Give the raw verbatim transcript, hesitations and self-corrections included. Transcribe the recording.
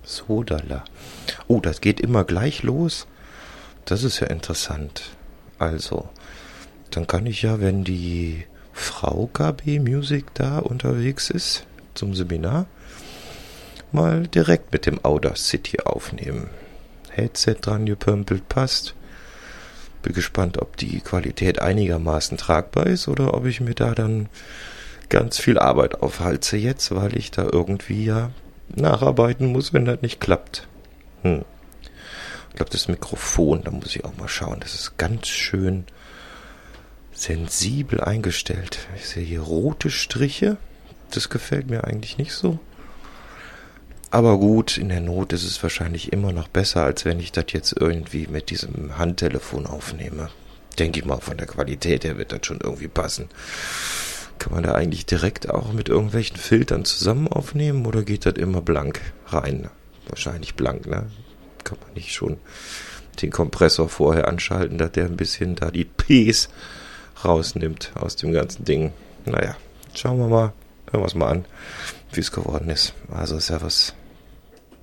Sodala. Oh, das geht immer gleich los. Das ist ja interessant. Also, dann kann ich ja, wenn die Frau K B Music da unterwegs ist zum Seminar, mal direkt mit dem Audacity aufnehmen. Headset dran gepömpelt, passt. Bin gespannt, ob die Qualität einigermaßen tragbar ist oder ob ich mir da dann ganz viel Arbeit aufhalse jetzt, weil ich da irgendwie ja nacharbeiten muss, wenn das nicht klappt. Hm. Ich glaube, das Mikrofon, da muss ich auch mal schauen. Das ist ganz schön sensibel eingestellt. Ich sehe hier rote Striche. Das gefällt mir eigentlich nicht so. Aber gut, in der Not ist es wahrscheinlich immer noch besser, als wenn ich das jetzt irgendwie mit diesem Handtelefon aufnehme. Denke ich mal, von der Qualität her wird das schon irgendwie passen. Kann man da eigentlich direkt auch mit irgendwelchen Filtern zusammen aufnehmen oder geht das immer blank rein? Wahrscheinlich blank, ne? Kann man nicht schon den Kompressor vorher anschalten, dass der ein bisschen da die Ps rausnimmt aus dem ganzen Ding. Naja, schauen wir mal, hören wir es mal an, wie es geworden ist. Also, Servus.